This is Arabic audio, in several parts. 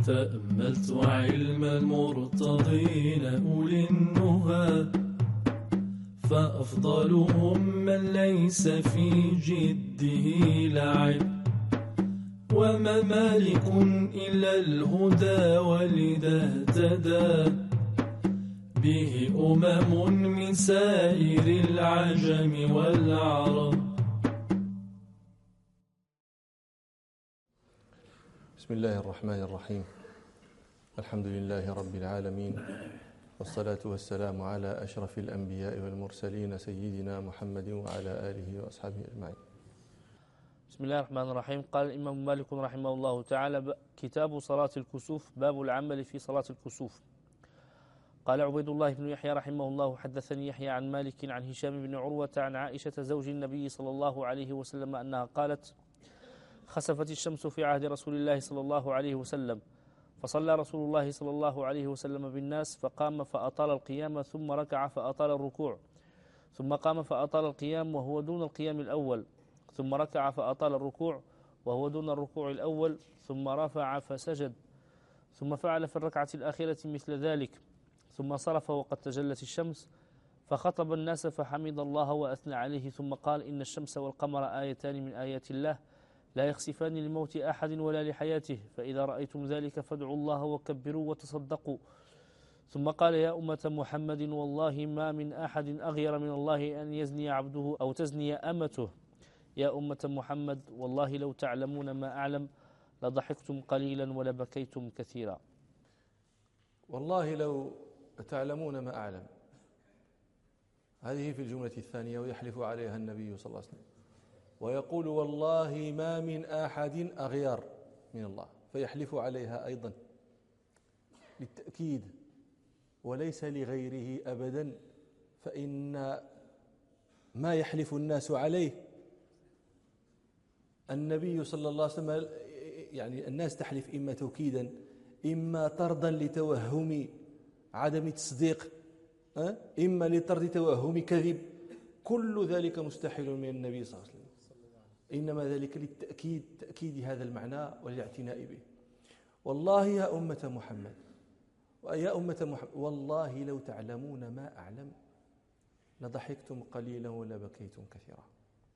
تأملت علم المرتضين أولي النهى، فأفضلهم من ليس في جده لعب، وما مالك إلا الهدى ولذا اهتدى به من سائر العجم والعرب. بسم الله الرحمن الرحيم. الحمد لله رب العالمين، والصلاة والسلام على أشرف الأنبياء والمرسلين سيدنا محمد وعلى آله وأصحابه أجمعين. بسم الله الرحمن الرحيم. قال الإمام مالك رحمه الله تعالى: كتاب صلاة الكسوف، باب العمل في صلاة الكسوف. قال عبيد الله بن يحيى رحمه الله: حدثني يحيى عن مالك عن هشام بن عروة عن عائشة زوج النبي صلى الله عليه وسلم أنها قالت: خسفت الشمس في عهد رسول الله صلى الله عليه وسلم، فصلى رسول الله صلى الله عليه وسلم بالناس، فقام فأطال القيام، ثم ركع فأطال الركوع، ثم قام فأطال القيام وهو دون القيام الأول، ثم ركع فأطال الركوع وهو دون الركوع الأول، ثم رفع فسجد، ثم فعل في الركعة الآخرة مثل ذلك، ثم صرف وقد تجلت الشمس، فخطب الناس فحمد الله وأثنى عليه، ثم قال: إن الشمس والقمر آيتان من آيات الله لا يخسفان لموت أحد ولا لحياته، فإذا رأيتم ذلك فادعوا الله وكبروا وتصدقوا. ثم قال: يا أمة محمد، والله ما من أحد أغير من الله أن يزني عبده أو تزني أمته. يا أمة محمد، والله لو تعلمون ما أعلم لضحكتم قليلا ولبكيتم كثيرا. والله لو تعلمون ما أعلم، هذه في الجملة الثانية، ويحلف عليها النبي صلى الله عليه وسلم، ويقول: والله ما من أحد أغير من الله، فيحلف عليها أيضا للتأكيد وليس لغيره أبدا، فإن ما يحلف الناس عليه النبي صلى الله عليه وسلم، يعني الناس تحلف إما توكيدا إما طردا لتوهم عدم تصديق، إما لطرد توهم كذب، كل ذلك مستحيل من النبي صلى الله عليه وسلم، إنما ذلك للتأكيد، تأكيد هذا المعنى والاعتناء به. والله يا أمة محمد، ويا أمة محمد، والله لو تعلمون ما أعلم لضحكتم قليلا ولبكيتم كثيرا.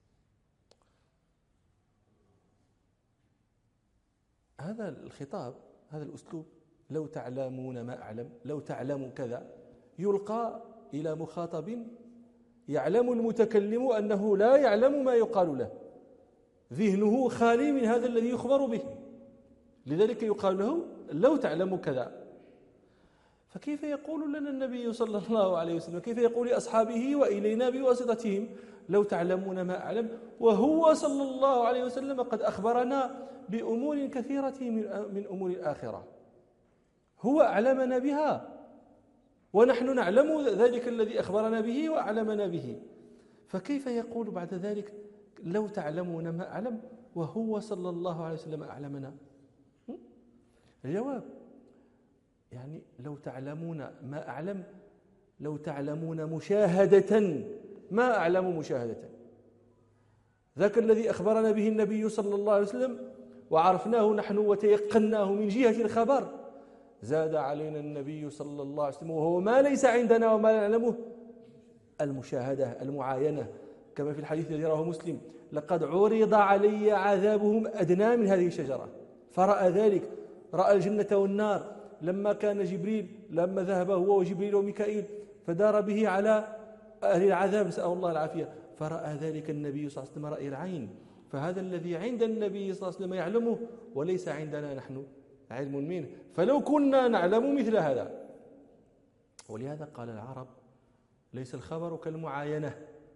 هذا الخطاب، هذا الأسلوب، لو تعلمون ما أعلم، لو تعلموا كذا، يلقى إلى مخاطب يعلم المتكلم أنه لا يعلم ما يقال له، ذهنه خالي من هذا الذي يخبر به، لذلك يقال له لو تعلم كذا. فكيف يقول لنا النبي صلى الله عليه وسلم، كيف يقول لأصحابه وإلينا بواسطتهم لو تعلمون ما أعلم، وهو صلى الله عليه وسلم قد أخبرنا بأمور كثيرة من أمور الآخرة، هو أعلمنا بها ونحن نعلم ذلك الذي أخبرنا به وأعلمنا به، فكيف يقول بعد ذلك لو تعلمون ما أعلم وهو صلى الله عليه وسلم أعلمنا؟ الجواب يعني لو تعلمون ما أعلم، لو تعلمون مشاهدة ما أعلم مشاهدة، ذاك الذي أخبرنا به النبي صلى الله عليه وسلم وعرفناه نحن وتيقناه من جهة الخبر، زاد علينا النبي صلى الله عليه وسلم وهو ما ليس عندنا وما نعلمه، المشاهدة، المعاينة، كما في الحديث الذي رواه مسلم: لقد عرض علي عذابهم أدنى من هذه الشجرة فرأى ذلك، رأى الجنة والنار، لما كان جبريل، لما ذهب هو وجبريل وميكائيل فدار به على أهل العذاب، نسأل الله العافية، فرأى ذلك النبي صلى الله عليه وسلم رأي العين. فهذا الذي عند النبي صلى الله عليه وسلم يعلمه وليس عندنا نحن علم منه، فلو كنا نعلم مثل هذا. ولهذا قال العرب: ليس الخبر كالمعاينة،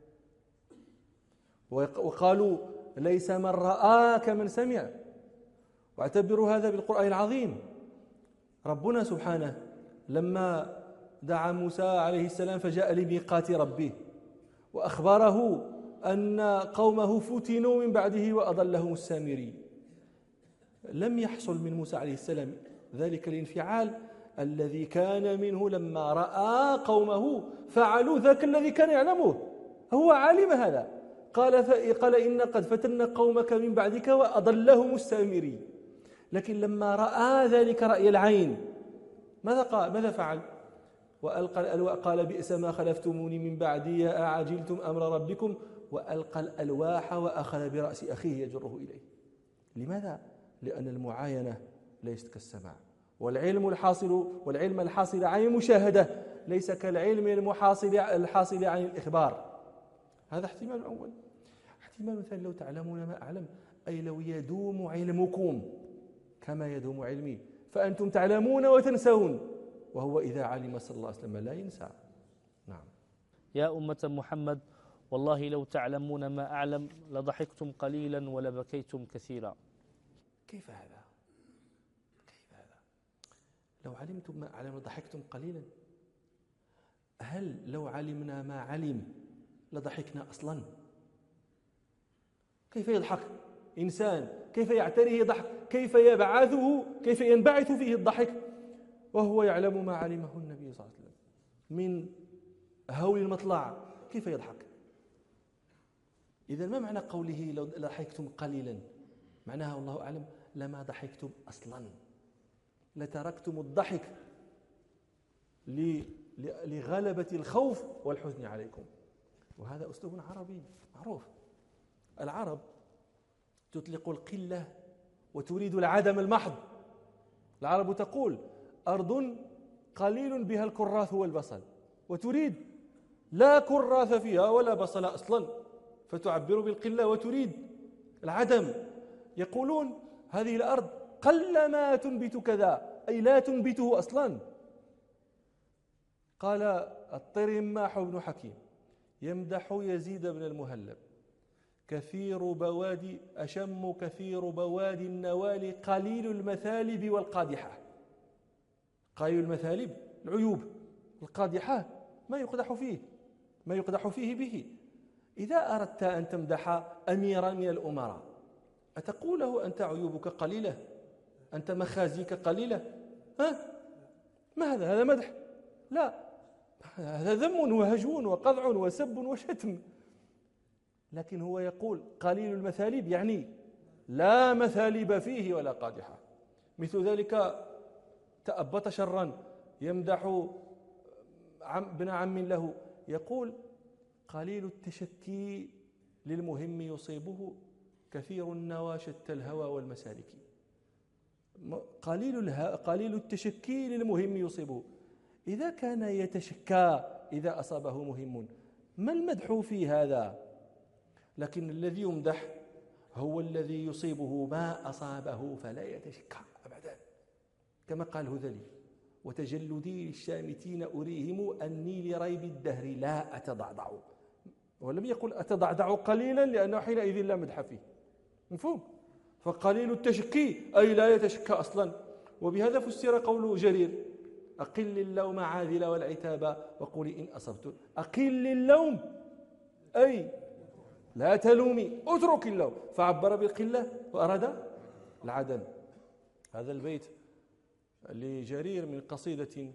وقالوا: ليس من رأى كمن سمع. واعتبروا هذا بالقرآن العظيم. ربنا سبحانه لما دعا موسى عليه السلام فجاء لميقات ربه وأخبره أن قومه فتنوا من بعده وأضلهم السامري، لم يحصل من موسى عليه السلام ذلك الانفعال الذي كان منه لما رأى قومه فعلوا ذاك الذي كان يعلمه، هو علم هذا، قال إن قد فتنا قومك من بعدك وأضلهم السامري. لكن لما رأى ذلك رأي العين ماذا قال؟ ماذا فعل؟ وألقى الألواح قال بئس ما خلفتموني من بعدي أعجلتم أمر ربكم، وألقى الألواح وأخذ برأس أخيه يجره إليه. لماذا؟ لأن المعاينة ليست كالسماع، والعلم الحاصل عن المشاهدة ليس كالعلم الحاصل عن الإخبار. هذا احتمال أول. احتمال ثاني: لو تعلمون ما أعلم، أي لو يدوم علمكم كما يدوم علمي، فأنتم تعلمون وتنسون، وهو إذا علم صلى الله عليه وسلم لا ينسى. نعم. يا أمة محمد والله لو تعلمون ما أعلم لضحكتم قليلا ولبكيتم كثيرا. كيف هذا؟ لو علمتم ما أعلم لضحكتم قليلا؟ هل لو علمنا ما علم لضحكنا أصلا؟ كيف يضحك إنسان؟ كيف يعتريه ضحك؟ كيف ينبعث فيه الضحك وهو يعلم ما علمه النبي صلى الله عليه وسلم من هول المطلع؟ كيف يضحك؟ إذن ما معنى قوله لو ضحكتم قليلا؟ معناها والله أعلم لما ضحكتم أصلا، لتركتم الضحك لغلبة الخوف والحزن عليكم. وهذا أسلوب عربي معروف. العرب تطلق القلة وتريد العدم المحض. العرب تقول أرض قليل بها الكراث والبصل، وتريد لا كراث فيها ولا بصل أصلا، فتعبر بالقلة وتريد العدم. يقولون هذه الأرض قل ما تنبت كذا، أي لا تنبته أصلا. قال الطرماح بن حكيم يمدح يزيد بن المهلب: أشم كثير بوادي النوال قليل المثالب والقادحة. قليل المثالب العيوب، القادحة ما يقدح فيه به. إذا أردت أن تمدح أميرا من الأمراء أتقول له أنت عيوبك قليلة، أنت مخازيك قليلة؟ ما هذا مدح؟ لا، هذا ذم وهجون وقذع وسب وشتم. لكن هو يقول قليل المثالب، يعني لا مثالب فيه ولا قادحة. مثل ذلك تأبط شرا يمدح ابن عم له، يقول قليل التشكي للمهم يصيبه، كثير النوى شتى الهوى والمسالك. قليل التشكي للمهم يصيبه. إذا كان يتشكى إذا أصابه مهم، ما المدح في هذا؟ لكن الذي يمدح هو الذي يصيبه ما أصابه فلا يتشكى أبدا، كما قال هذلي: وتجلدي للشامتين أريهم أني لريب الدهر لا أتضعضع. ولم يقل أتضعضع قليلا لأنه حينئذ لا مدح فيه، مفهوم؟ فقليل التشكي أي لا يتشكى أصلا. وبهذا فسر قول جرير: أقل اللوم عاذل والعتاب وقولي إن أصبت. أقل اللوم أي لا تلومي، اترك اللوم، فعبر بالقلة وأراد العدم. هذا البيت لجرير من قصيدة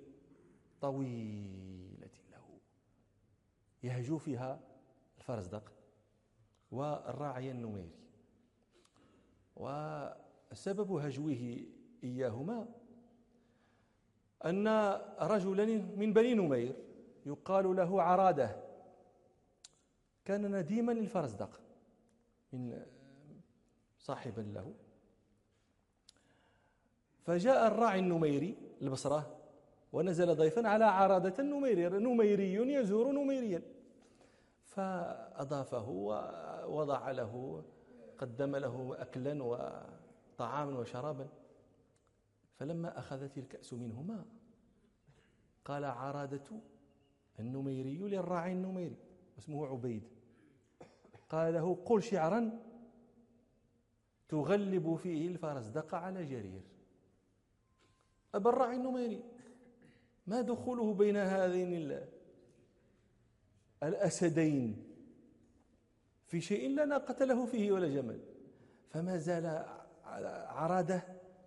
طويلة له يهجو فيها الفرزدق والراعي النميري. وسبب هجوه إياهما أن رجلا من بني نمير يقال له عرادة كان نديما للفرزدق من صاحبا له، فجاء الراعي النميري البصرة ونزل ضيفا على عرادة نميري يزور نميريا، فأضافه ووضع له، قدم له أكلا وطعاما وشرابا. فلما أخذت الكأس منهما قال عرادة النميري للراعي النميري اسمه عبيد، قال له: قل شعرا تغلب فيه الفرزدق على جرير. أبا الراعي النميري ما دخوله بين هذين الأسدين في شيء لا ناقة له فيه ولا جمل. فما زال عرادة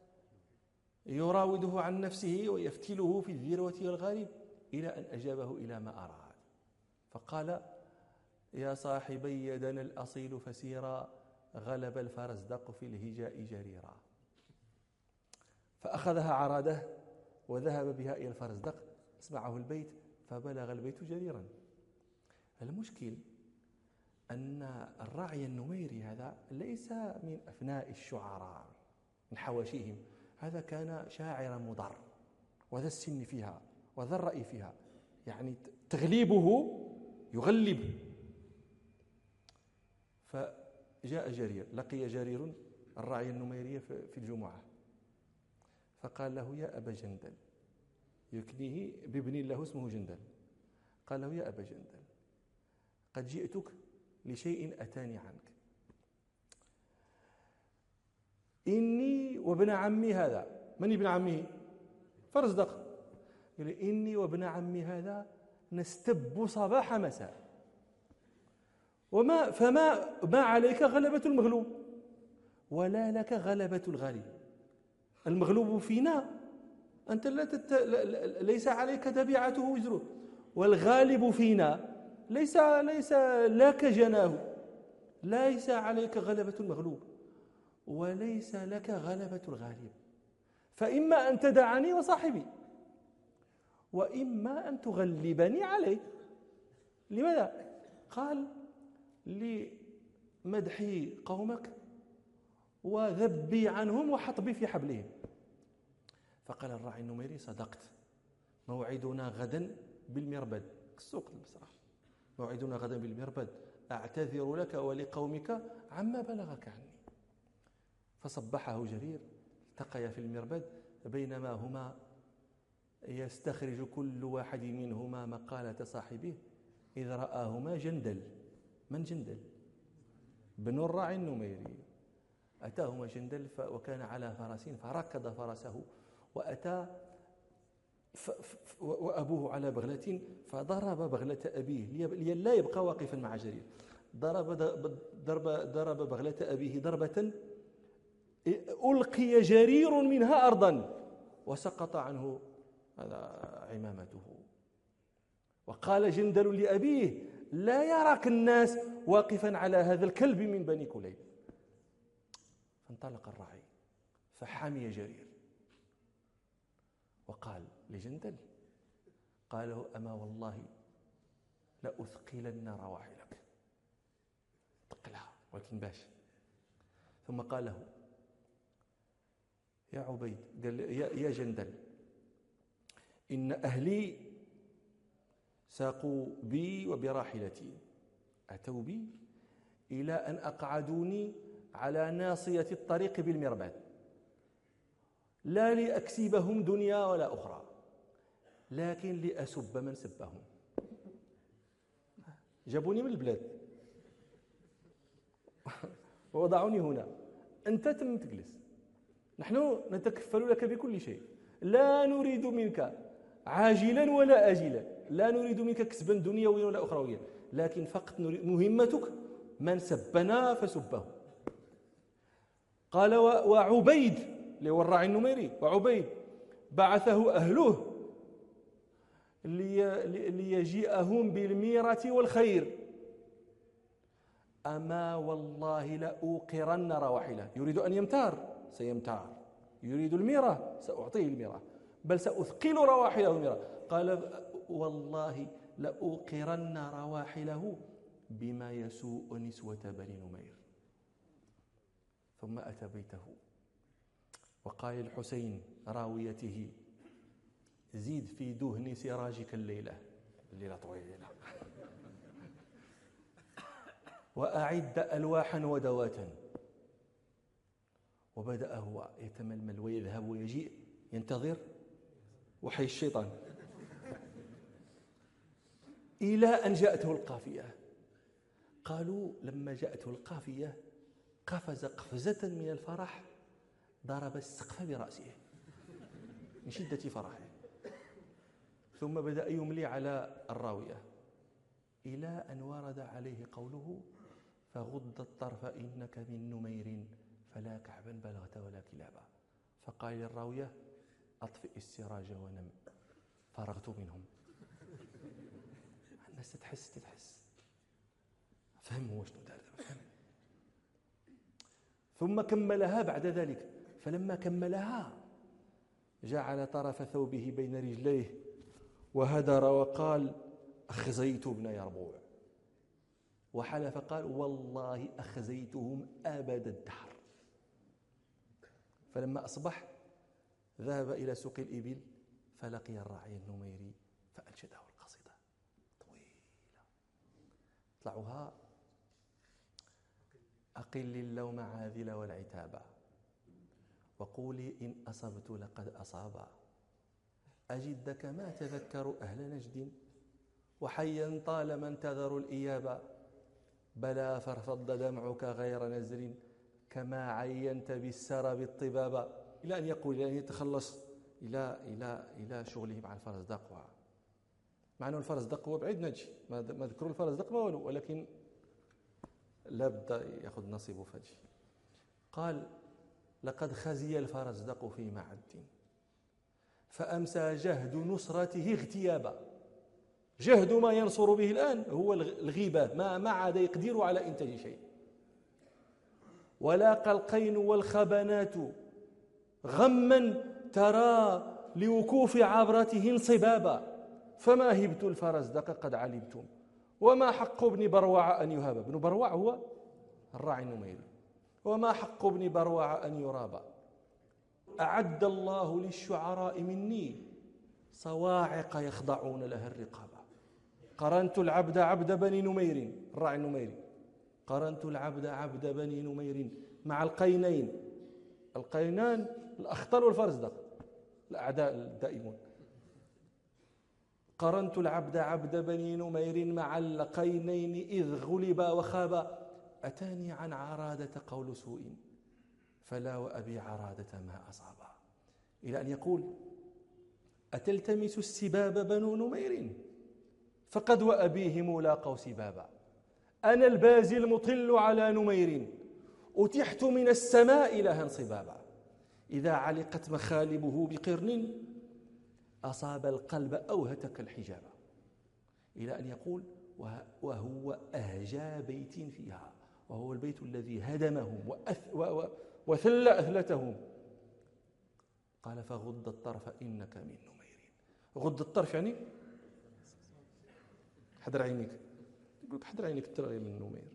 يراوده عن نفسه ويفتله في الذروة والغالب إلى أن أجابه إلى ما أراد، فقال: يا صاحبي يدنا الأصيل فسيرا غلب الفرزدق في الهجاء جريرا. فأخذها عراده وذهب بها إلى الفرزدق، اسمعه البيت فبلغ البيت جريرا. المشكل أن الراعي النميري هذا ليس من أفناء الشعراء من حواشيهم، هذا كان شاعرا مضر وذا السن فيها وذا الرأي فيها، يعني تغليبه يغلب. فجاء جرير، لقي جرير الراعي النميري في الجمعة، فقال له: يا أبا جندل، يكنيه بابن له اسمه جندل. قال له: يا أبا جندل، قد جئتك لشيء أتاني عنك. إني وابن عمي هذا، من ابن عمه؟ فرزدق. قال: إني وابن عمي هذا نستب صباح مساء، فما عليك غلبة المغلوب ولا لك غلبة الغالب. المغلوب فينا أنت ليس عليك تبعته وزره، والغالب فينا ليس لك جناه. ليس عليك غلبة المغلوب وليس لك غلبة الغالب، فإما أن تدعني وصاحبي وإما أن تغلبني عليه. لماذا؟ قال: لمدحي قومك وذبي عنهم وحطبي في حبلهم. فقال الراعي النميري: صدقت، موعدنا غدا بالمربد، السوق البصرة، موعدنا غدا بالمربد، أعتذر لك ولقومك عما بلغك عني. فصبحه جرير، التقيا في المربد، بينما هما يستخرج كل واحد منهما مقالة صاحبه إذ رآهما جندل. من جندل؟ بن الراعي النميري. أتاهما جندل وكان على فرس، فركض فرسه وأتى وأبوه على بغلة، فضرب بغلة أبيه لا يبقى واقفا مع جرير. ضرب بغلة أبيه ضربة ألقي جرير منها أرضا وسقط عنه عمامته. وقال جندل لأبيه: لا يراك الناس واقفا على هذا الكلب من بني كليب. فانطلق الراعي فحمي جرير وقال لجندل، قال له: أما والله لأثقلن رواحلك، ثقلها ولكن باش. ثم قال له: يا عبيد، قال يا جندل، إن أهلي ساقوا بي وبراحلتي، أتوا بي إلى أن أقعدوني على ناصية الطريق بالمربد، لا لأكسبهم دنيا ولا أخرى، لكن لأسب من سبهم. جابوني من البلاد ووضعوني هنا، أنت تم تجلس، نحن نتكفل لك بكل شيء، لا نريد منك عاجلا ولا آجلا، لا نريد منك كسبا دنيويا ولا أخرويا، لكن فقط مهمتك من سبنا فسبه. قال: وعبيد اللي هو الراعي النميري، وعبيد بعثه أهله ليجيئهم بالميرة والخير، أما والله لأوقرن رواحله. يريد أن يمتار سيمتار، يريد الميرة سأعطيه الميرة، بل سأثقل رواحله الميرة. قال: والله لأوقرن رواحله بما يسوء نسوة بني نمير. ثم أتى بيته وقال الحسين راويته: زيد في دهن سراجك الليلة طويلة، وأعد ألواحا ودواتا. وبدأ هو يتململ ويذهب ويجيء، ينتظر وحي الشيطان، إلى أن جاءته القافية. قالوا: لما جاءته القافية قفز قفزة من الفرح، ضرب السقف برأسه من شدة فرحه، ثم بدأ يملي على الراوية إلى أن ورد عليه قوله: فغض الطرف إنك من نمير فلا كعبا بلغت ولا كلابا. فقال للراوية: أطفئ السراج ونم، فرغت منهم. الناس تتحس فهموا شنو دار، فهم. ثم كملها بعد ذلك، فلما كملها جعل طرف ثوبه بين رجليه وهدر وقال: أخزيت ابن يربوع. وحلف قال: والله أخزيتهم أبد الدهر. فلما أصبح ذهب إلى سوق الإبل فلقي الراعي النميري فأنشده القصيدة طويلة طلعوها: أقل اللوم عاذل والعتاب، وقولي إن أصبت لقد أصاب، أجدك ما تذكر أهل نجد، وحيا طالما انتظروا الإياب، بلى فارفض دمعك غير نزر، كما عينت بالسرب الطباب. إلى أن يقول، إلى أن يتخلص إلى شغله مع الفرزدق. مع أنه الفرزدق هو بعيد نجي، ما ذكروا الفرزدق ما ولو، ولكن لا بد يأخذ نصيبه فجي. قال: لقد خزي الفرزدق في معد، فأمسى جهد نصرته اغتيابا. جهد ما ينصر به الآن هو الغيبة، ما عاد يقدر على إنتاج شيء. ولاقى القين والخبنات غما ترى لوكوف عبرته انصبابا، فما هبت الفرزدق قد علمتم، وما حق ابن بروع أن يهاب. ابن بروع هو الراعي النميري. وما حق ابن بروع أن يراب، أعد الله للشعراء مني صواعق يخضعون لها الرقابة. قرنت العبد عبد بني نمير، الراعي النميري، قرنت العبد عبد بني نمير مع القينين. القينان الأخطل والفرزدق، الأعداء الدائمون. قرنت العبد عبد بني نمير مع القينين إذ غلبا وخابا، أتاني عن عرادة قول سوء، فلا وأبي عرادة ما أصابا. إلى أن يقول: أتلتمس السباب بنو نمير، فقد وأبيهم لاقوا سبابا، أنا البازي المطل على نمير، أتحت من السماء لها انصبابا، إذا علقت مخالبه بقرن، أصاب القلب أوهتك الحجابا. إلى أن يقول: وهو أهجى بيت فيها، وهو البيت الذي هدمهم وثل أثلتهم. قال: فغض الطرف إنك من نمير. غض الطرف يعني حضر عينيك، يقول لك حضر عينيك ترى من نمير.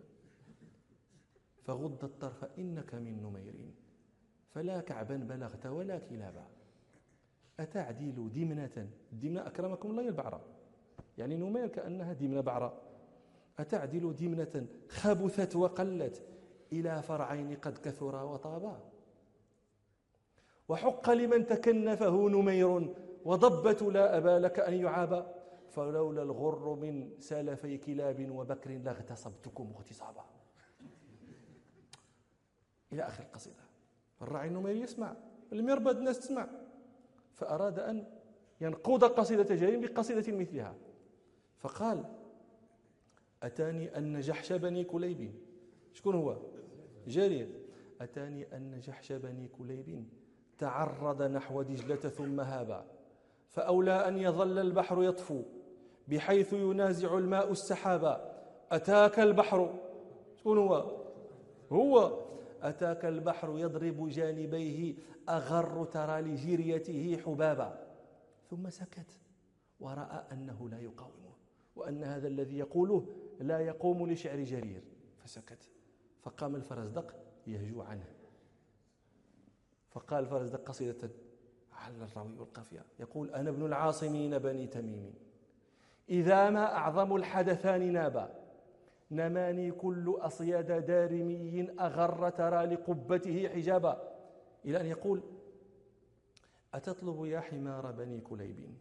فغض الطرف إنك من نمير، فلا كعبا بلغت ولا كلابا، أتعديل دمنة. الدمنة أكرمكم الله البعرة، يعني نمير كأنها دمنة بعرة. أتعدل دمنة خبثت وقلت، إلى فرعين قد كثرا وطابا، وحق لمن تكنفه نمير، وضبة لا أبا لك أن يعابا، فلولا الغر من سلفي كلاب وبكر لاغتصبتكم اغتصابا. إلى آخر القصيدة. الراعي النميري يسمع، لم يربى الناس تسمع، فأراد أن ينقض قصيدة جرير بقصيدة مثلها، فقال: أتاني أن جحش بني كليب. شكون هو؟ جرير. أتاني أن جحش بني كليب تعرض نحو دجلة ثم هابا، فأولى أن يظل البحر يطفو بحيث ينازع الماء السحابا. أتاك البحر. شكون هو أتاك البحر يضرب جانبيه أغر ترى لجيريته حبابا. ثم سكت ورأى أنه لا يقاومه، وأن هذا الذي يقوله لا يقوم لشعر جرير، فسكت. فقام الفرزدق يهجو عنه، فقال الفرزدق قصيدة على الراوي والقافية، يقول: أنا ابن العاصمين بني تميم، إذا ما أعظم الحدثان نابا، نماني كل أصياد دارمي أغر ترى لقبته حجابا. إلى أن يقول: أتطلب يا حمار بني كليب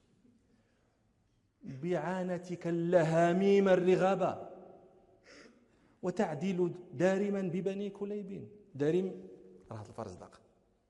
بعانتك اللهاميم الرغابا، وتعديل دارما ببني كليب. دارم راحت الفرزدق.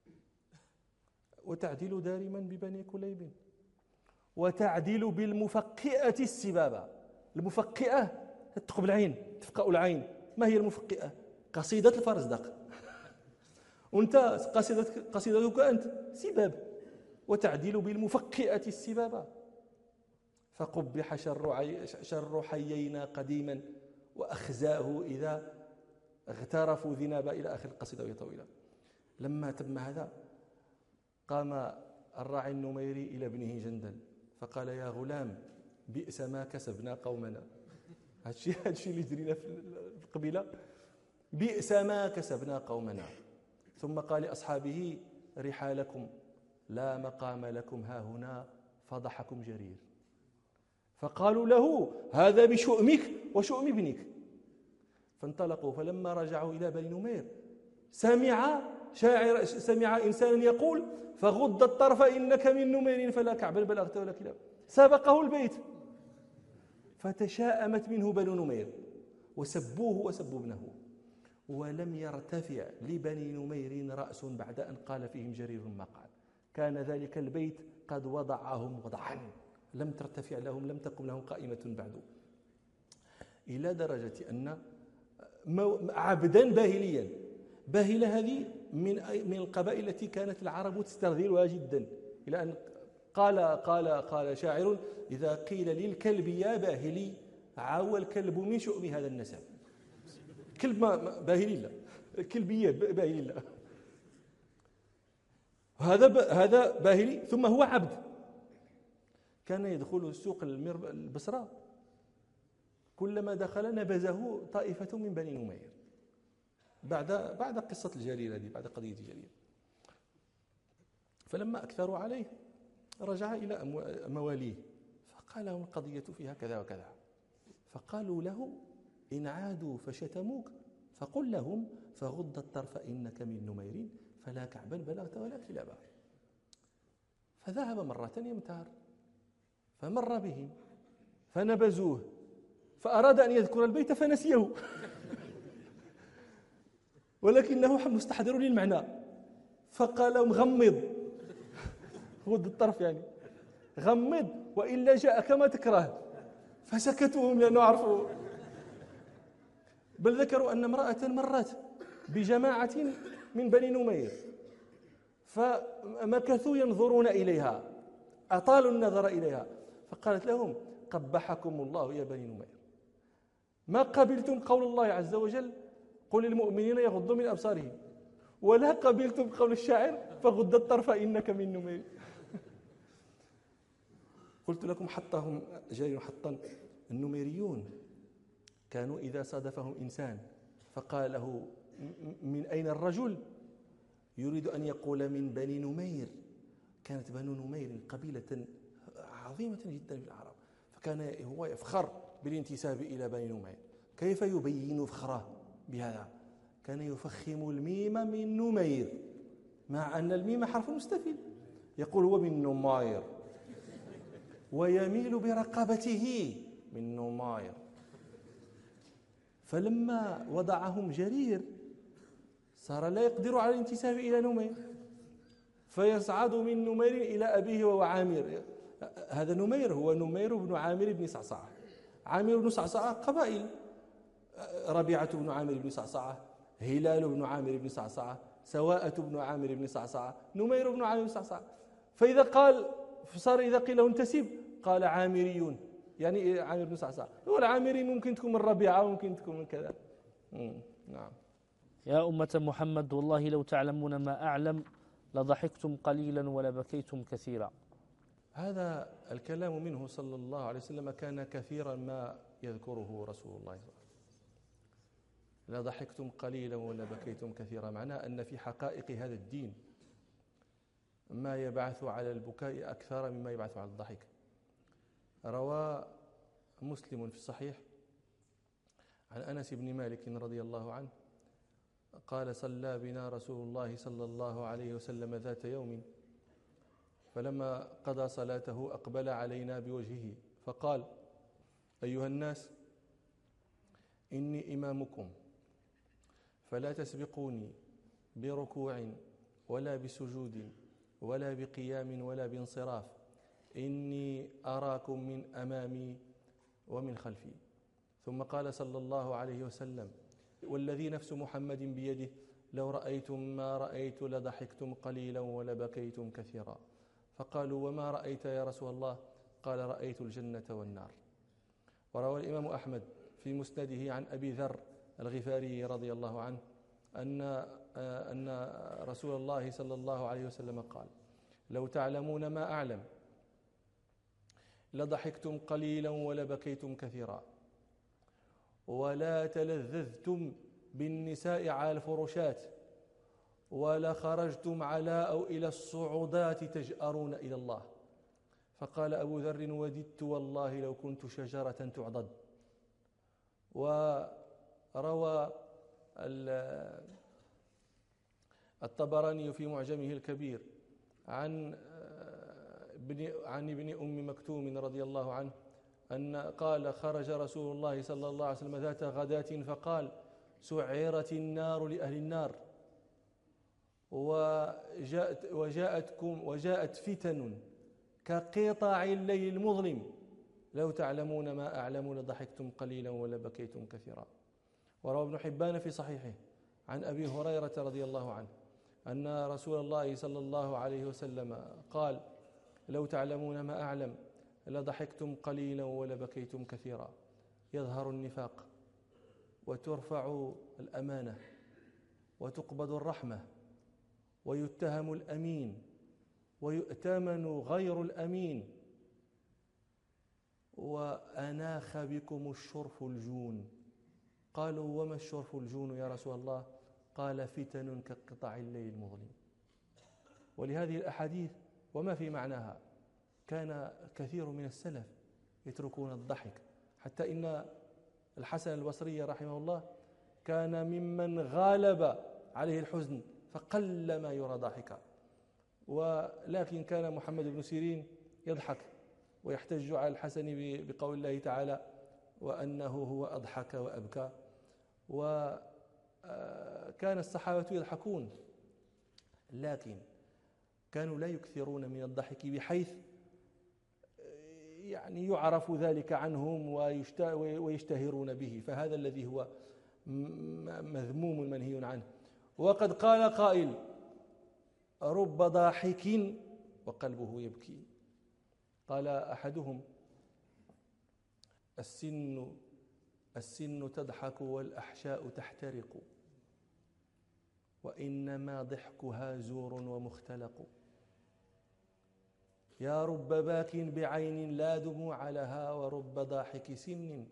وتعديل دارما ببني كليب، وتعديل بالمفقئة السبابة. المفقئة تثق بالعين، تفقأ العين. ما هي المفقئة؟ قصيدة الفرزدق، وانت قصيدتك أنت سباب. وتعديل بالمفقئة السبابة، فقبح شر حيينا قديما، وأخزاه إذا اغترفوا ذنابا. إلى آخر القصيدة وهي طويلة. لما تم هذا قام الراعي النميري إلى ابنه جندل فقال يا غلام بئس ما كسبنا قومنا. هذا الشيء اللي جرينا في القبيلة، بئس ما كسبنا قومنا. ثم قال لأصحابه رحالكم لا مقام لكم ها هنا، فضحكم جرير. فقالوا له هذا بشؤمك وشؤم ابنك. فانطلقوا، فلما رجعوا إلى بني نمير سمع إنسانا يقول فغض الطرف إنك من نمير فلا كعبا بلغت ولا كلاب. سبقه البيت فتشاءمت منه بنو نمير وسبوه وسبوا ابنه، ولم يرتفع لبني نمير رأس بعد أن قال فيهم جرير ما قال. كان ذلك البيت قد وضعهم وضعا، لم ترتفع لهم، لم تقم لهم قائمة بعد، إلى درجة أن عبدا باهليا. باهلة هذه من القبائل التي كانت العرب تسترذلها جدا، إلى أن قال شاعر إذا قيل للكلب يا باهلي عاوى الكلب من شؤم هذا النسب. كلب ما باهلي لا، كلبية باهلي لا، هذا باهلي. ثم هو عبد، كان يدخل السوق البصرة كلما دخل نبذه طائفة من بني نمير بعد قصة الجرير هذه، بعد قضية الجرير. فلما أكثروا عليه رجع إلى مواليه فقال لهم القضية فيها كذا وكذا. فقالوا له إن عادوا فشتموك فقل لهم فغض الطرف إنك من نمير فلا كعبا بلغت ولا كلابا. فذهب مرة يمتار فمر بهم فنبذوه، فأراد أن يذكر البيت فنسيه ولكنه مستحضر للمعنى، فقال لهم غمض، غض الطرف يعني غمض وإلا جاء كما تكره. فسكتوهم لأنه عرفوا. بل ذكروا أن امرأة مرت بجماعة من بني نمير فمكثوا ينظرون إليها، أطالوا النظر إليها، فقالت لهم قبحكم الله يا بني نمير، ما قبلتم قول الله عز وجل قل للمؤمنين يغضوا من أبصارهم، ولا قبلتم قول الشاعر فغض الطرف إنك من نمير. قلت لكم حطهم جاي حطا. النميريون كانوا إذا صادفهم إنسان فقال له من أين الرجل، يريد أن يقول من بني نمير. كانت بنو نمير قبيلة عظيمة جدا في العرب، فكان هو يفخر بالانتساب إلى بني نمير. كيف يبين فخره بهذا؟ كان يفخم الميم من نمير مع أن الميم حرف مستفل، يقول هو من نمير ويميل برقبته من نمير. فلما وضعهم جرير صار لا يقدر على الانتساب إلى نمير، فيصعد من نمير إلى أبيه وهو عامر. هذا نمير هو نمير بن عامر بن صعصعة. عامر بن صعصعة قبائل، ربيعة بن عامر بن صعصعة، هلال بن عامر بن صعصعة، سواءة بن عامر بن صعصعة، نمير بن عامر بن صعصعة. إذا قيل له انتسب قال عامريون، يعني عامر بن صعصعة. هو العامري ممكن تكون من ربيعة وممكن تكون من كذا. نعم. يا أمة محمد والله لو تعلمون ما أعلم لضحكتم قليلا ولبكيتم كثيرا. هذا الكلام منه صلى الله عليه وسلم كان كثيرا ما يذكره رسول الله صلى الله عليه وسلم. لضحكتم قليلا ولبكيتم كثيرا، معناه أن في حقائق هذا الدين ما يبعث على البكاء أكثر مما يبعث على الضحك. روى مسلم في الصحيح عن أنس بن مالك رضي الله عنه قال صلى بنا رسول الله صلى الله عليه وسلم ذات يوم، فلما قضى صلاته أقبل علينا بوجهه فقال أيها الناس إني إمامكم فلا تسبقوني بركوع ولا بسجود ولا بقيام ولا بانصراف، إني أراكم من أمامي ومن خلفي. ثم قال صلى الله عليه وسلم والذي نفس محمد بيده لو رأيتم ما رأيت لضحكتم قليلا ولبكيتم كثيرا. فقالوا وما رأيت يا رسول الله؟ قال رأيت الجنة والنار. وروى الإمام أحمد في مسنده عن أبي ذر الغفاري رضي الله عنه أن رسول الله صلى الله عليه وسلم قال لو تعلمون ما أعلم لضحكتم قليلا ولبكيتم كثيرا ولا تلذذتم بالنساء على الفرشات ولا خرجتم على أو إلى الصعودات تجأرون إلى الله. فقال أبو ذر: وددت والله لو كنت شجرة تعضد. وروى الطبراني في معجمه الكبير عن ابن أم مكتوم رضي الله عنه أن قال: خرج رسول الله صلى الله عليه وسلم ذات غداة فقال: سعرت النار لأهل النار وجاءت فتن كقطع الليل المظلم لو تعلمون ما أعلم لضحكتم قليلا ولبكيتم كثيرا. وروى ابن حبان في صحيحه عن أبي هريرة رضي الله عنه أن رسول الله صلى الله عليه وسلم قال: لو تعلمون ما أعلم لضحكتم قليلا ولبكيتم كثيرا. يظهر النفاق وترفع الأمانة وتقبض الرحمة ويتهم الأمين ويؤتمن غير الأمين وأناخ بكم الشرف الجون. قالوا: وما الشرف الجون يا رسول الله؟ قال: فتن كقطع الليل المظلم. ولهذه الأحاديث وما في معناها كان كثير من السلف يتركون الضحك، حتى إن الحسن البصري رحمه الله كان ممن غالب عليه الحزن فقل ما يرى ضاحكا. ولكن كان محمد بن سيرين يضحك ويحتج على الحسن بقول الله تعالى: وأنه هو أضحك وأبكى. وكان الصحابة يضحكون، لكن كانوا لا يكثرون من الضحك بحيث يعني يعرف ذلك عنهم ويشتهرون به، فهذا الذي هو مذموم منهي عنه. وقد قال قائل: رب ضاحك وقلبه يبكي. قال أحدهم: السن تضحك والأحشاء تحترق وإنما ضحكها زور ومختلق. يا رب باك بعين لا دموع لها ورب ضاحك سن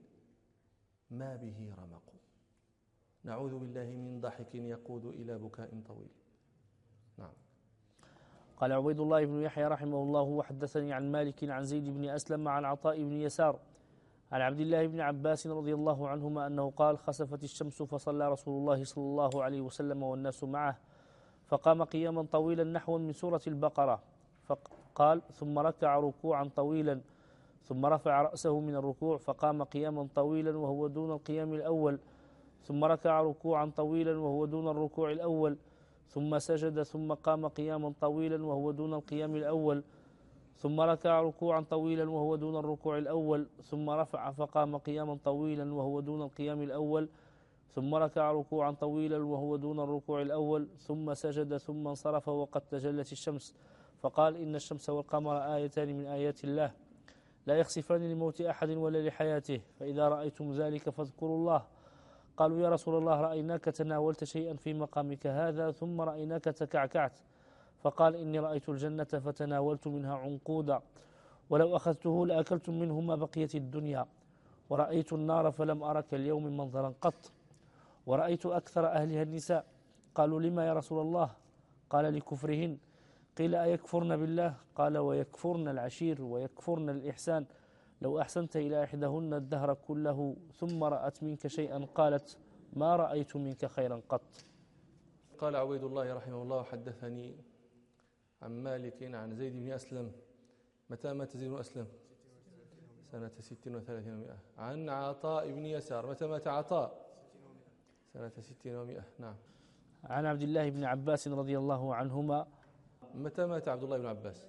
ما به رمق. نعوذ بالله من ضحك يقود إلى بكاء طويل. نعم. قال عبيد الله بن يحيى رحمه الله: وحدثني عن مالك عن زيد بن أسلم عن عطاء بن يسار عن عبد الله بن عباس رضي الله عنهما أنه قال: خسفت الشمس فصلى رسول الله صلى الله عليه وسلم والناس معه فقام قياما طويلا نحو من سورة البقرة، فقال: ثم ركع ركوعا طويلا ثم رفع رأسه من الركوع فقام قياما طويلا وهو دون القيام الأول، ثم ركع ركوعا طويلا وهو دون الركوع الأول، ثم سجد ثم قام قياما طويلا وهو دون القيام الأول، ثم ركع ركوعا طويلا وهو دون الركوع الأول، ثم رفع فقام قياما طويلا وهو دون القيام الأول، ثم ركع ركوعا طويلا وهو دون الركوع الأول، ثم سجد ثم انصرف وقد تجلت الشمس، فقال: إن الشمس والقمر آيتان من آيات الله لا يخسفان لموت أحد ولا لحياته، فإذا رأيتم ذلك فاذكروا الله. قالوا: يا رسول الله رأيناك تناولت شيئا في مقامك هذا ثم رأيناك تكعكعت. فقال: إني رأيت الجنة فتناولت منها عنقودا ولو أخذته لأكلتم منه ما بقيت الدنيا، ورأيت النار فلم أرك اليوم منظرا قط، ورأيت أكثر أهلها النساء. قالوا: لما يا رسول الله؟ قال: لكفرهن. قيل: أيكفرن بالله؟ قال: ويكفرن العشير ويكفرن الإحسان. لو أحسنت إلى إحداهن الدهر كله ثم رأت منك شيئا قالت: ما رأيت منك خيرا قط. قال عبيد الله رحمه الله: حدثني عن مالك عن زيد بن أسلم. متى مات زيد بن أسلم؟ سنة 36 و300. عن عطاء بن يسار. متى مات عطاء؟ سنة 60 و100. نعم. عن عبد الله بن عباس رضي الله عنهما. متى مات عبد الله بن عباس؟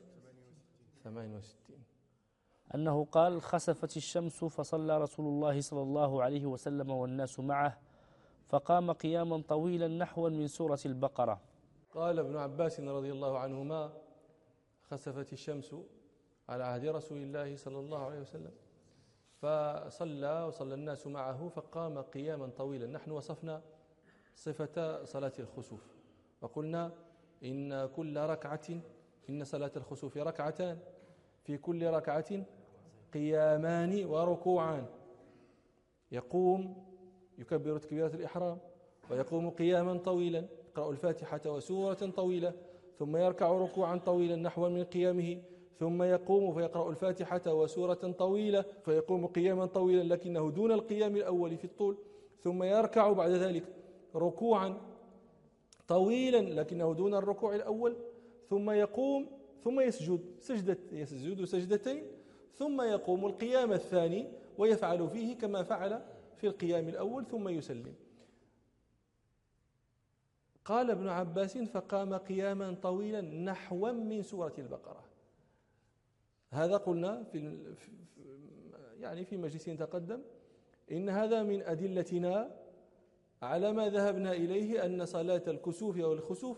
68. أنه قال: خسفت الشمس فصلى رسول الله صلى الله عليه وسلم والناس معه فقام قياما طويلا نحوا من سورة البقرة. قال ابن عباس رضي الله عنهما: خسفت الشمس على عهد رسول الله صلى الله عليه وسلم وصلى الناس معه فقام قياما طويلا. نحن وصفنا صفة صلاة الخسوف وقلنا إن كل ركعة إن صلاة الخسوف ركعتان في كل ركعة قيامان وركوعان، يقوم يكبر تكبيرة الإحرام ويقوم قياما طويلا يقرأ الفاتحة وسورة طويلة، ثم يركع ركوعا طويلا نحو من قيامه، ثم يقوم فيقرأ الفاتحة وسورة طويلة فيقوم قياما طويلا لكنه دون القيام الأول في الطول، ثم يركع بعد ذلك ركوعا طويلا لكنه دون الركوع الأول، ثم يقوم ثم يسجد سجدتين، ثم يقوم القيام الثاني ويفعل فيه كما فعل في القيام الأول ثم يسلم. قال ابن عباس فقام قياما طويلا نحوا من سورة البقرة. هذا قلنا في مجلس تقدم إن هذا من أدلتنا على ما ذهبنا إليه أن صلاة الكسوف أو الخسوف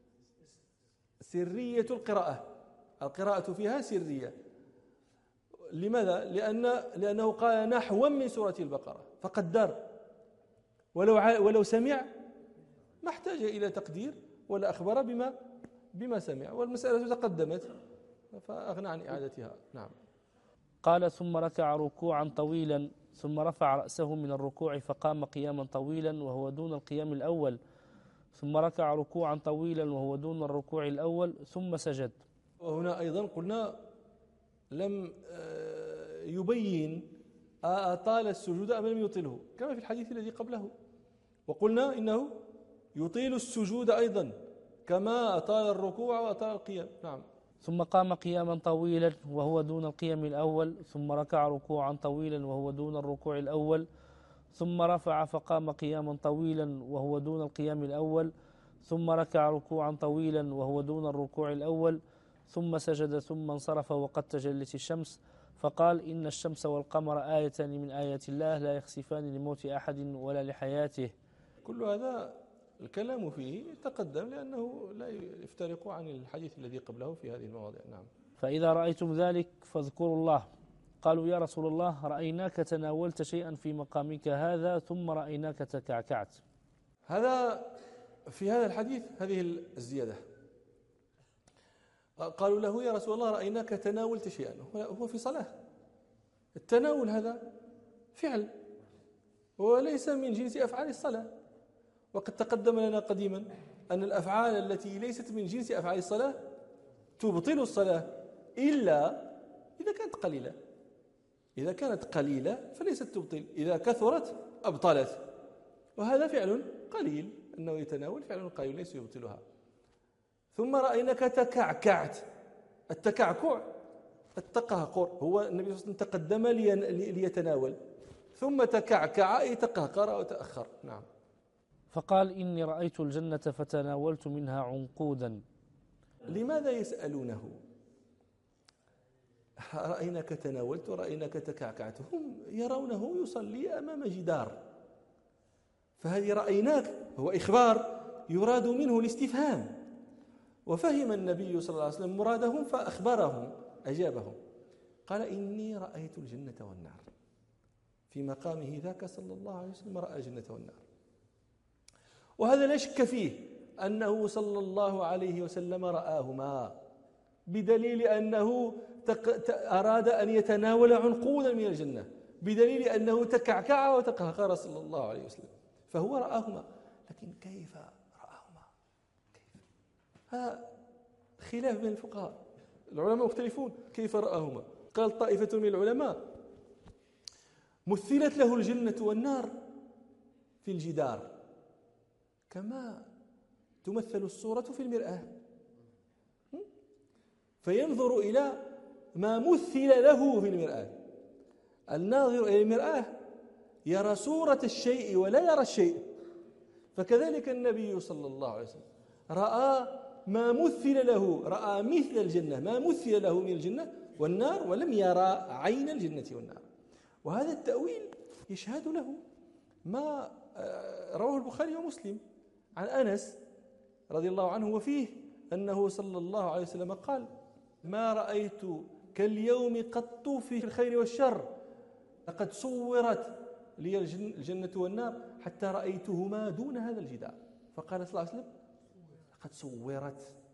سرية القراءة فيها سرية. لماذا؟ لأنه قال نحوا من سورة البقرة فقدر، ولو سمع ما احتاج إلى تقدير ولا أخبر بما سمع، والمسألة تقدمت فأغنى عن إعادتها. نعم. قال ثم ركع ركوعا طويلا ثم رفع رأسه من الركوع فقام قياما طويلا وهو دون القيام الأول، ثم ركع ركوعا طويلا وهو دون الركوع الأول ثم سجد. وهنا أيضا قلنا لم يبين أطال السجود أم لم يطيله كما في الحديث الذي قبله، وقلنا إنه يطيل السجود أيضا كما أطال الركوع وأطال القيام. نعم. ثم قام قياما طويلا وهو دون القيام الأول، ثم ركع ركوعا طويلا وهو دون الركوع الأول، ثم رفع فقام قياما طويلا وهو دون القيام الأول، ثم ركع ركوعا طويلا وهو دون الركوع الأول، ثم سجد ثم انصرف وقد تجلت الشمس، فقال إن الشمس والقمر آيتان من آيات الله لا يخسفان لموت أحد ولا لحياته. كل هذا الكلام فيه تقدم لأنه لا يفترق عن الحديث الذي قبله في هذه المواضع. نعم. فإذا رأيتم ذلك فاذكروا الله. قالوا يا رسول الله رأيناك تناولت شيئا في مقامك هذا ثم رأيناك تكعكعت. هذا في هذا الحديث هذه الزيادة. قالوا له يا رسول الله رأيناك تناولت شيئا، هو في صلاة. التناول هذا فعل وليس من جنس أفعال الصلاة، وقد تقدم لنا قديما أن الأفعال التي ليست من جنس أفعال الصلاة تبطل الصلاة إلا إذا كانت قليلة. إذا كانت قليلة فليست تبطل، إذا كثرت أبطلت، وهذا فعل قليل، أنه يتناول فعل قليل ليس يبطلها. ثم رأيناك تكعكعت. التكعكع التقهقر، هو النبي صلى الله عليه وسلم تقدم ليتناول ثم تكعكع أي تقهقر أو تأخر. نعم. فقال إني رأيت الجنة فتناولت منها عنقودا. لماذا يسألونه رأيناك تناولت ورأيناك تكعكعت؟ هم يرونه يصلي أمام جدار، فهذه رأيناك هو إخبار يراد منه الاستفهام، وفهم النبي صلى الله عليه وسلم مرادهم فأخبرهم أجابهم. قال إني رأيت الجنة والنار. في مقامه ذاك صلى الله عليه وسلم رأى الجنة والنار، وهذا لا شك فيه أنه صلى الله عليه وسلم رآهما، بدليل أنه أراد أن يتناول عنقودا من الجنة، بدليل أنه تكعكع وتقهقر صلى الله عليه وسلم، فهو رآهما. لكن كيف رآهما؟ كيف؟ هذا خلاف بين الفقهاء، العلماء مختلفون كيف رآهما. قال طائفة من العلماء مثلت له الجنة والنار في الجدار كما تمثل الصورة في المرآة، فينظر إلى ما مثل له في المرآة. الناظر إلى المرآة يرى صورة الشيء ولا يرى الشيء، فكذلك النبي صلى الله عليه وسلم رأى ما مثل له، رأى مثل الجنة ما مثل له من الجنة والنار، ولم يرى عين الجنة والنار. وهذا التأويل يشهد له ما رواه البخاري ومسلم عن أنس رضي الله عنه، وفيه أنه صلى الله عليه وسلم قال ما رأيت كاليوم قط في الخير والشر، لقد صورت لي الجنة والنار حتى رأيتهما دون هذا الجدار. فقال صلى الله عليه وسلم لقد صورت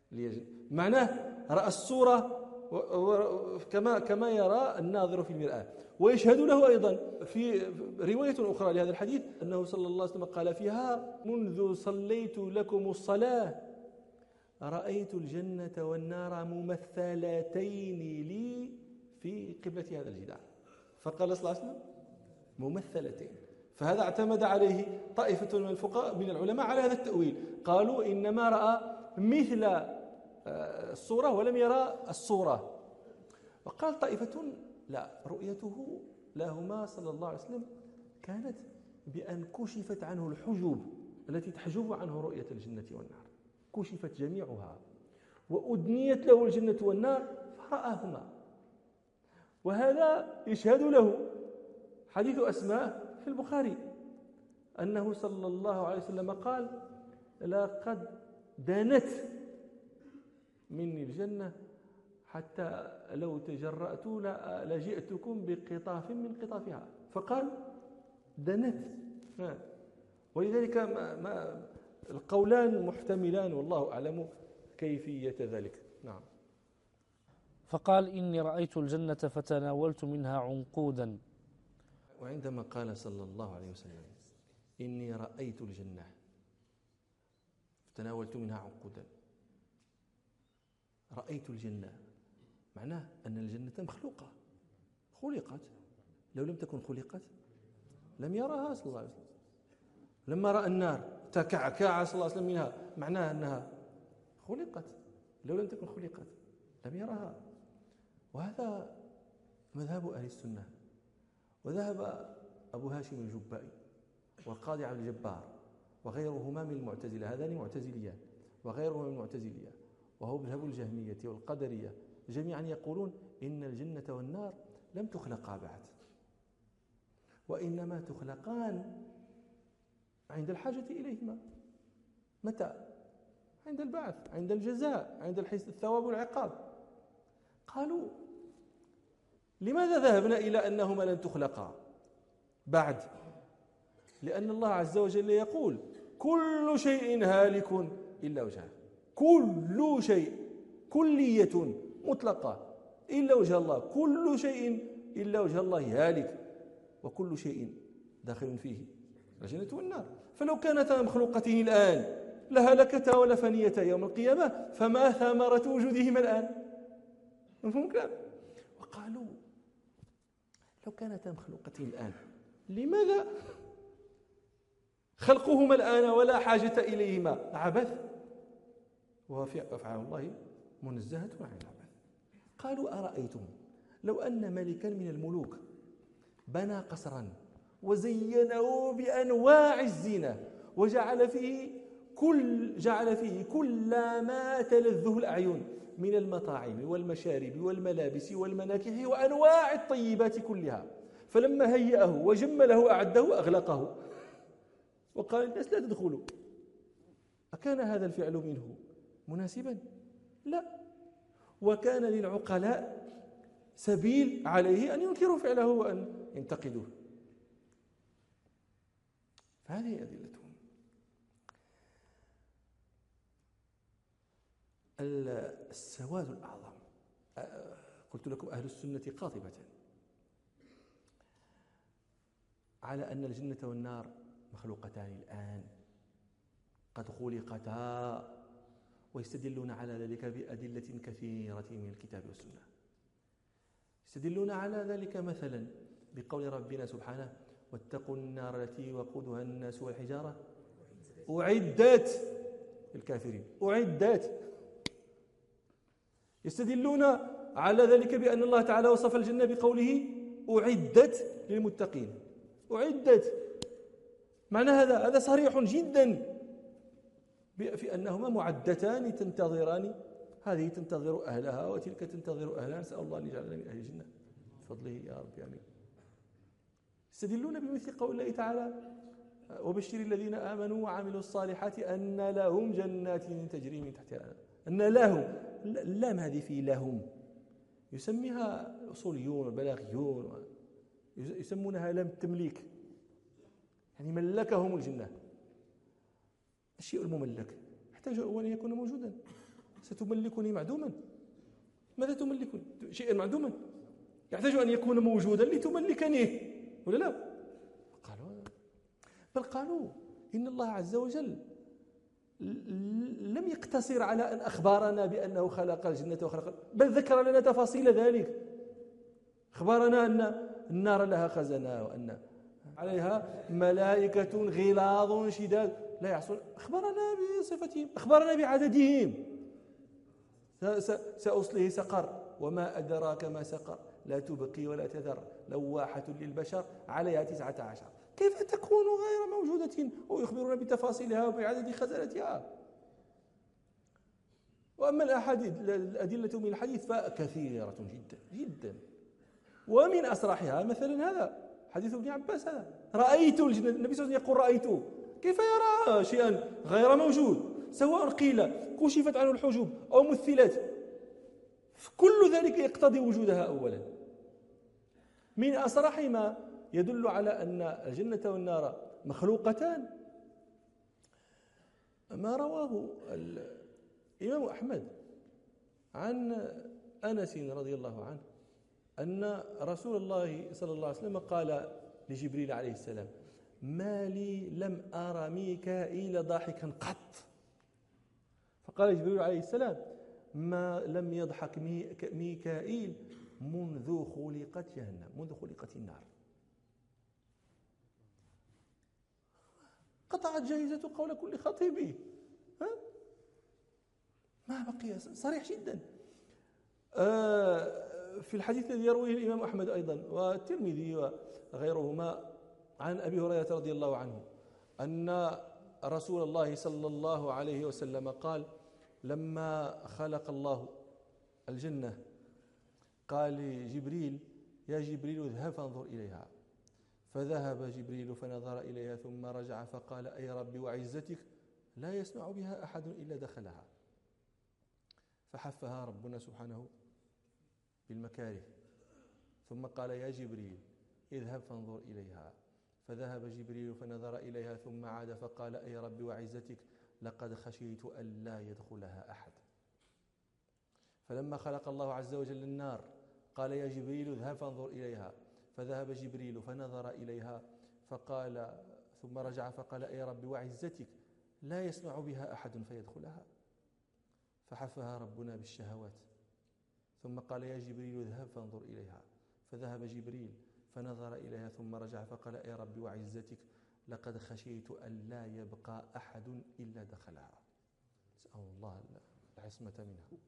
معناه رأى الصورة كما يرى الناظر في المرآة. ويشهد له أيضا في رواية أخرى لهذا الحديث أنه صلى الله عليه وسلم قال فيها: منذ صليت لكم الصلاة رأيت الجنة والنار ممثلتين لي في قبلة هذا الجدار. فقال صلى الله عليه وسلم ممثلتين. فهذا اعتمد عليه طائفة من الفقهاء من العلماء على هذا التأويل، قالوا إنما رأى مثل الصورة ولم يرى الصورة. وقال طائفة لا، رؤيته لهما صلى الله عليه وسلم كانت بأن كشفت عنه الحجب التي تحجب عنه رؤية الجنة والنار، كشفت جميعها وأدنيت له الجنة والنار فرآهما. وهذا يشهد له حديث أسماء في البخاري أنه صلى الله عليه وسلم قال: لقد دنت مني الجنة حتى لو تجرأت لجئتكم بقطاف من قطافها. فقال دنت. ولذلك القولان محتملان والله أعلم كيفية ذلك. نعم. فقال: إني رأيت الجنة فتناولت منها عنقودا. وعندما قال صلى الله عليه وسلم إني رأيت الجنة فتناولت منها عنقودا، رأيت الجنة معناه أن الجنة مخلوقة، خلقت. لو لم تكن خلقت لم يراها صلى الله عليه وسلم. لما رأى النار تكعكع صلى الله عليه وسلم منها، معناه أنها خلقت. لو لم تكن خلقت لم يراها. وهذا مذهب أهل السنة. وذهب أبو هاشم الجبائي والقاضي عبد الجبار وغيرهما من المعتزلة، هذان معتزليان، وغيرهما من المعتزلية، وهو مذهب الجهمية والقدرية، جميعا يقولون إن الجنة والنار لم تخلقا بعد، وإنما تخلقان عند الحاجة إليهما. متى؟ عند البعث، عند الجزاء، عند الثواب والعقاب. قالوا: لماذا ذهبنا إلى أنهما لن تخلقا بعد؟ لأن الله عز وجل يقول: كل شيء هالك إلا وجهه. كل شيء، كلية مطلقة إلا وجه الله. كل شيء إلا وجه الله هالك، وكل شيء داخل فيه الجنة والنار. فلو كانتا مخلوقتين الآن لهلكتا ولفنيتا يوم القيامة، فما ثمرة وجودهما الآن؟ مفهوم كلام؟ وقالوا: لو كانتا مخلوقتين الآن لماذا خلقهما الآن ولا حاجة إليهما؟ عبث، وأفعال الله منزهة عن العبث. قالوا: أرأيتم لو أن ملكا من الملوك بنى قصرا وزينه بأنواع الزينة وجعل فيه كل ما تلذه الأعين من المطاعم والمشارب والملابس والمناكح وأنواع الطيبات كلها، فلما هيأه وجمله أعده أغلقه وقال الناس لا تدخلوا. أكان هذا الفعل منه مناسبا؟ لا. وكان للعقلاء سبيل عليه أن ينكروا فعله وأن ينتقدوه. فهذه أدلتهم. السواد الأعظم، قلت لكم أهل السنة قاطبة على أن الجنة والنار مخلوقتان الآن، قد خلقتا، ويستدلون على ذلك بأدلة كثيرة من الكتاب والسنة. يستدلون على ذلك مثلا بقول ربنا سبحانه: واتقوا النار التي وقودها الناس والحجارة أعدت للكافرين. أعدت. يستدلون على ذلك بأن الله تعالى وصف الجنة بقوله أعدت للمتقين. أعدت معنى هذا صريح جدا في أنهما معدتان تنتظران، هذه تنتظر أهلها وتلك تنتظر أهلها. نسأل الله أن يجعلنا من أهل الجنة بفضله يا رب آمين. يستدلون بمثل قول الله تعالى: وبشر الذين آمنوا وعملوا الصالحات أن لهم جنات تجري من تحتها الأنهار. أن لهم، اللام هذه في لهم يسميها الأصوليون والبلاغيون، يسمونها لام التمليك، يعني ملكهم الجنة. الشيء المملك يحتاج أن يكون موجودا. ستملكني معدوما؟ ماذا تملكني؟ شيئا معدوما يحتاج أن يكون موجودا لتملكني ولا لا؟ بل قالوا إن الله عز وجل لم يقتصر على أن أخبرنا بأنه خلق الجنة وخلق، بل ذكر لنا تفاصيل ذلك. أخبرنا أن النار لها خزنة وأن عليها ملائكة غلاظ شداد لا يعصون. أخبرنا بصفتهم، أخبرنا بعددهم. سأصليه سقر وما أدراك ما سقر لا تبقي ولا تذر لواحة للبشر عليها 19. كيف تكون غير موجودة ويخبرنا بتفاصيلها وبعدد خزنتها؟ وأما الأدلة من الحديث فكثيرة جدا جدا، ومن أصرحها مثلا هذا حديث ابن عباس، هذا رأيت الجنة، النبي صلى الله عليه وسلم يقول رأيته. كيف يرى شيئا غير موجود؟ سواء قيل كشفت عنه الحجب أو مثلت، كل ذلك يقتضي وجودها أولا. من أصرح ما يدل على أن الجنة والنار مخلوقتان ما رواه الإمام أحمد عن أنس رضي الله عنه أن رسول الله صلى الله عليه وسلم قال لجبريل عليه السلام: ما لي لم أرى ميكائيل ضاحكا قط. فقال جبريل عليه السلام: ما لم يضحك ميكائيل منذ خلقت جهنم، منذ خلقت النار. قطعت جائزة قول كل خطيب. ما بقي، صريح جدا. في الحديث الذي يرويه الإمام أحمد أيضا والترمذي وغيرهما عن أبي هريرة رضي الله عنه أن رسول الله صلى الله عليه وسلم قال: لما خلق الله الجنة قال لجبريل: يا جبريل اذهب فانظر إليها. فذهب جبريل فنظر إليها ثم رجع فقال: أي رب وعزتك لا يسمع بها أحد إلا دخلها. فحفها ربنا سبحانه بالمكاره، ثم قال: يا جبريل اذهب فانظر إليها. فذهب جبريل فنظر إليها ثم عاد فقال: أي رب وعزتك لقد خشيت أن لا يدخلها أحد. فلما خلق الله عز وجل النار قال: يا جبريل اذهب فانظر إليها. فذهب جبريل فنظر إليها فقال ثم رجع فقال: أي رب وعزتك لا يسمع بها أحد فيدخلها. فحفها ربنا بالشهوات، ثم قال: يا جبريل اذهب فانظر إليها. فذهب جبريل فنظر إليها ثم رجع فقال: أي رب وعزتك لقد خشيت أن لا يبقى أحد إلا دخلها. نسأل الله العصمة منها.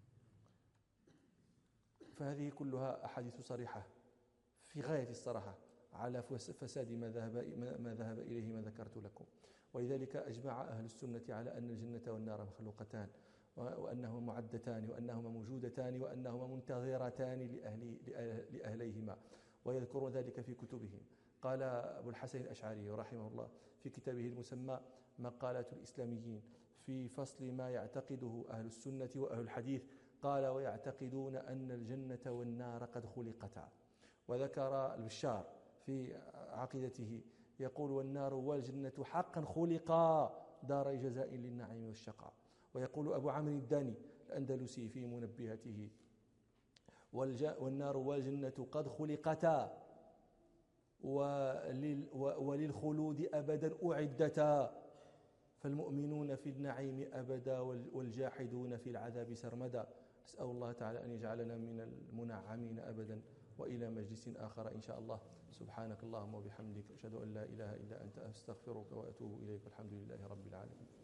فهذه كلها أحاديث صريحة في غاية الصراحة على فساد ما ذهب إليه ما ذكرت لكم. ولذلك أجمع أهل السنة على أن الجنة والنار مخلوقتان، وأنهما معدتان، وأنهما موجودتان، وأنهما منتظرتان لأهليهما، ويذكرون ذلك في كتبهم. قال أبو الحسن الأشعري رحمه الله في كتابه المسمى مقالات الإسلاميين في فصل ما يعتقده أهل السنة وأهل الحديث، قال: ويعتقدون أن الجنة والنار قد خلقتا. وذكر البشار في عقيدته يقول: والنار والجنة حقا خلقا دار جزاء للنعيم والشقاء. ويقول أبو عمرو الداني الأندلسي في منبهته: والنار والجنة قد خلقتا وللخلود أبدا أعدتا، فالمؤمنون في النعيم أبدا والجاحدون في العذاب سرمدا. أسأل الله تعالى أن يجعلنا من المنعمين أبدا. وإلى مجلس آخر إن شاء الله. سبحانك اللهم وبحمدك أشهد أن لا إله إلا أنت أستغفرك وأتوب إليك. والحمد لله رب العالمين.